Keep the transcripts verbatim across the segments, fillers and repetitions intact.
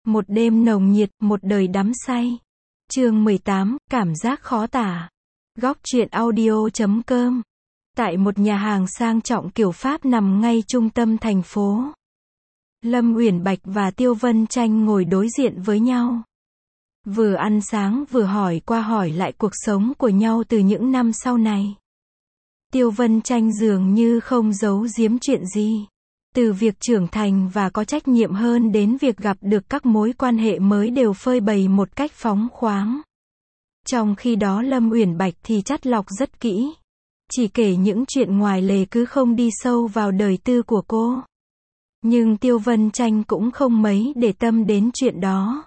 Một đêm nồng nhiệt, một đời đắm say. Chương mười tám, cảm giác khó tả. Góc truyện audio chấm com. Tại một nhà hàng sang trọng kiểu Pháp nằm ngay trung tâm thành phố, Lâm Uyển Bạch và Tiêu Vân Tranh ngồi đối diện với nhau. Vừa ăn sáng vừa hỏi qua hỏi lại cuộc sống của nhau từ những năm sau này. Tiêu Vân Tranh dường như không giấu giếm chuyện gì. Từ việc trưởng thành và có trách nhiệm hơn đến việc gặp được các mối quan hệ mới đều phơi bày một cách phóng khoáng. Trong khi đó Lâm Uyển Bạch thì chắt lọc rất kỹ. Chỉ kể những chuyện ngoài lề cứ không đi sâu vào đời tư của cô. Nhưng Tiêu Vân Tranh cũng không mấy để tâm đến chuyện đó.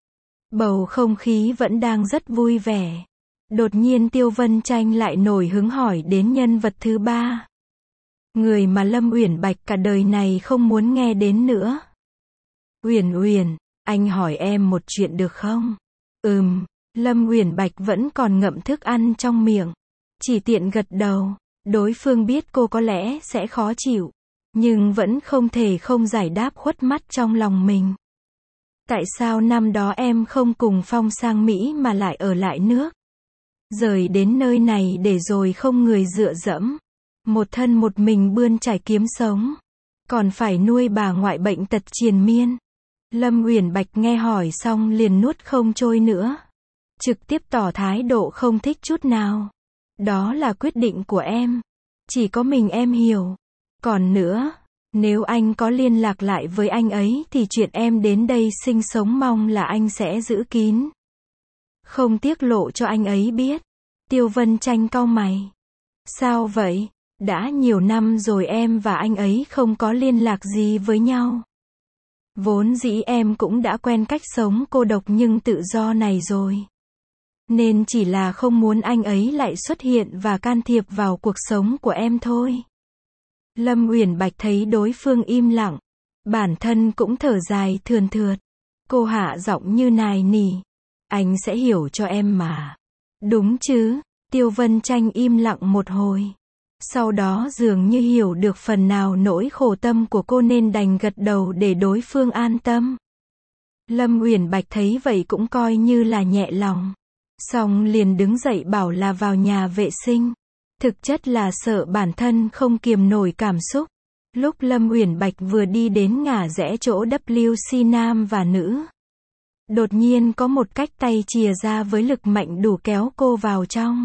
Bầu không khí vẫn đang rất vui vẻ. Đột nhiên Tiêu Vân Tranh lại nổi hứng hỏi đến nhân vật thứ ba. Người mà Lâm Uyển Bạch cả đời này không muốn nghe đến nữa. Uyển Uyển, anh hỏi em một chuyện được không? Ừm, Lâm Uyển Bạch vẫn còn ngậm thức ăn trong miệng. Chỉ tiện gật đầu. Đối phương biết cô có lẽ sẽ khó chịu, nhưng vẫn không thể không giải đáp khuất mắt trong lòng mình. Tại sao năm đó em không cùng Phong sang Mỹ mà lại ở lại nước? Rời đến nơi này để rồi không người dựa dẫm. Một thân một mình bươn trải kiếm sống. Còn phải nuôi bà ngoại bệnh tật triền miên. Lâm Uyển Bạch nghe hỏi xong liền nuốt không trôi nữa. Trực tiếp tỏ thái độ không thích chút nào. Đó là quyết định của em. Chỉ có mình em hiểu. Còn nữa, nếu anh có liên lạc lại với anh ấy thì chuyện em đến đây sinh sống mong là anh sẽ giữ kín. Không tiết lộ cho anh ấy biết. Tiêu Vân Tranh cau mày. Sao vậy? Đã nhiều năm rồi em và anh ấy không có liên lạc gì với nhau. Vốn dĩ em cũng đã quen cách sống cô độc nhưng tự do này rồi. Nên chỉ là không muốn anh ấy lại xuất hiện và can thiệp vào cuộc sống của em thôi. Lâm Uyển Bạch thấy đối phương im lặng. Bản thân cũng thở dài thườn thượt. Cô hạ giọng như nài nỉ. Anh sẽ hiểu cho em mà. Đúng chứ? Tiêu Vân Tranh im lặng một hồi. Sau đó dường như hiểu được phần nào nỗi khổ tâm của cô nên đành gật đầu để đối phương an tâm. Lâm Uyển Bạch thấy vậy cũng coi như là nhẹ lòng. Xong liền đứng dậy bảo là vào nhà vệ sinh. Thực chất là sợ bản thân không kiềm nổi cảm xúc. Lúc Lâm Uyển Bạch vừa đi đến ngả rẽ chỗ W C nam và nữ, đột nhiên có một cách tay chìa ra với lực mạnh đủ kéo cô vào trong.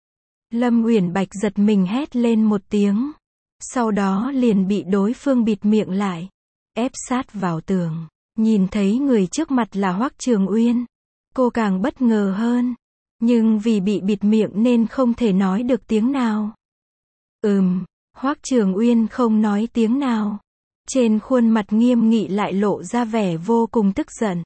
Lâm Uyển Bạch giật mình hét lên một tiếng. Sau đó liền bị đối phương bịt miệng lại. Ép sát vào tường. Nhìn thấy người trước mặt là Hoắc Trường Uyên. Cô càng bất ngờ hơn. Nhưng vì bị bịt miệng nên không thể nói được tiếng nào. Ừm, Hoắc Trường Uyên không nói tiếng nào. Trên khuôn mặt nghiêm nghị lại lộ ra vẻ vô cùng tức giận.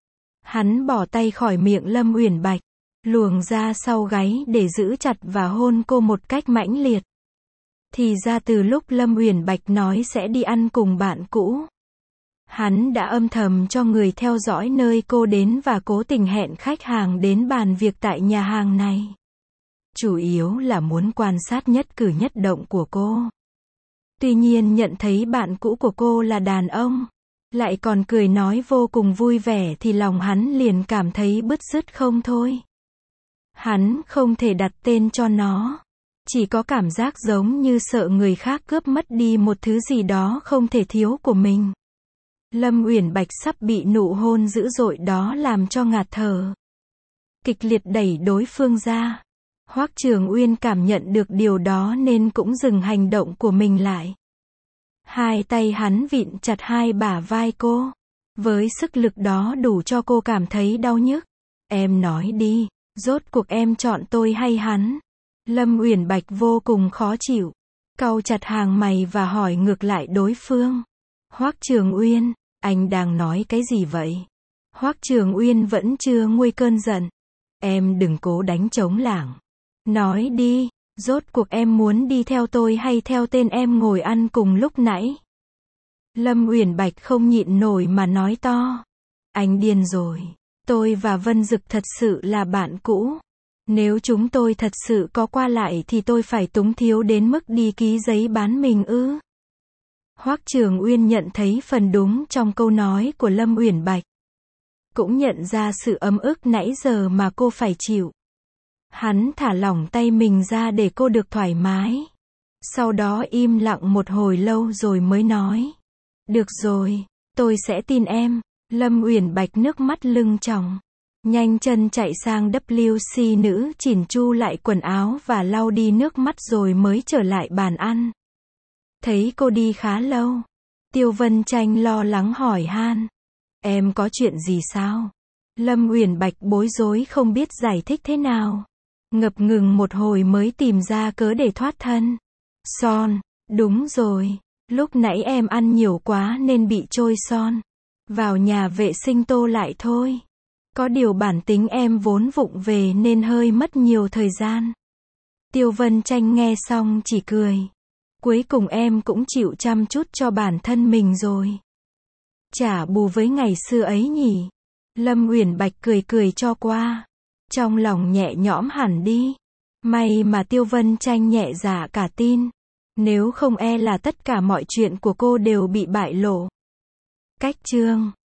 Hắn bỏ tay khỏi miệng Lâm Uyển Bạch, luồng ra sau gáy để giữ chặt và hôn cô một cách mãnh liệt. Thì ra từ lúc Lâm Uyển Bạch nói sẽ đi ăn cùng bạn cũ, hắn đã âm thầm cho người theo dõi nơi cô đến và cố tình hẹn khách hàng đến bàn việc tại nhà hàng này. Chủ yếu là muốn quan sát nhất cử nhất động của cô. Tuy nhiên nhận thấy bạn cũ của cô là đàn ông, lại còn cười nói vô cùng vui vẻ thì lòng hắn liền cảm thấy bứt rứt không thôi. Hắn không thể đặt tên cho nó. Chỉ có cảm giác giống như sợ người khác cướp mất đi một thứ gì đó không thể thiếu của mình. Lâm Uyển Bạch sắp bị nụ hôn dữ dội đó làm cho ngạt thở. Kịch liệt đẩy đối phương ra. Hoắc Trường Uyên cảm nhận được điều đó nên cũng dừng hành động của mình lại. Hai tay hắn vịn chặt hai bả vai cô. Với sức lực đó đủ cho cô cảm thấy đau nhức. Em nói đi, rốt cuộc em chọn tôi hay hắn? Lâm Uyển Bạch vô cùng khó chịu. Cau chặt hàng mày và hỏi ngược lại đối phương. Hoắc Trường Uyên, anh đang nói cái gì vậy? Hoắc Trường Uyên vẫn chưa nguôi cơn giận. Em đừng cố đánh trống lảng. Nói đi, rốt cuộc em muốn đi theo tôi hay theo tên em ngồi ăn cùng lúc nãy? Lâm Uyển Bạch không nhịn nổi mà nói to. Anh điên rồi. Tôi và Vân Dực thật sự là bạn cũ. Nếu chúng tôi thật sự có qua lại thì tôi phải túng thiếu đến mức đi ký giấy bán mình ư? Hoắc Trường Uyên nhận thấy phần đúng trong câu nói của Lâm Uyển Bạch. cũng nhận ra sự ấm ức nãy giờ mà cô phải chịu. Hắn thả lỏng tay mình ra để cô được thoải mái. Sau đó im lặng một hồi lâu rồi mới nói. Được rồi, tôi sẽ tin em. Lâm Uyển Bạch nước mắt lưng tròng. Nhanh chân chạy sang vê kép xê nữ chỉn chu lại quần áo và lau đi nước mắt rồi mới trở lại bàn ăn. Thấy cô đi khá lâu. Tiêu Vân Tranh lo lắng hỏi han. Em có chuyện gì sao? Lâm Uyển Bạch bối rối không biết giải thích thế nào. Ngập ngừng một hồi mới tìm ra cớ để thoát thân. Son, đúng rồi. Lúc nãy em ăn nhiều quá nên bị trôi son. Vào nhà vệ sinh tô lại thôi. Có điều bản tính em vốn vụng về nên hơi mất nhiều thời gian. Tiêu Vân Tranh nghe xong chỉ cười. Cuối cùng em cũng chịu chăm chút cho bản thân mình rồi. Trả bù với ngày xưa ấy nhỉ. Lâm Uyển Bạch cười cười cho qua. Trong lòng nhẹ nhõm hẳn đi. May mà Tiêu Vân Tranh nhẹ dạ cả tin. Nếu không e là tất cả mọi chuyện của cô đều bị bại lộ. Cách chương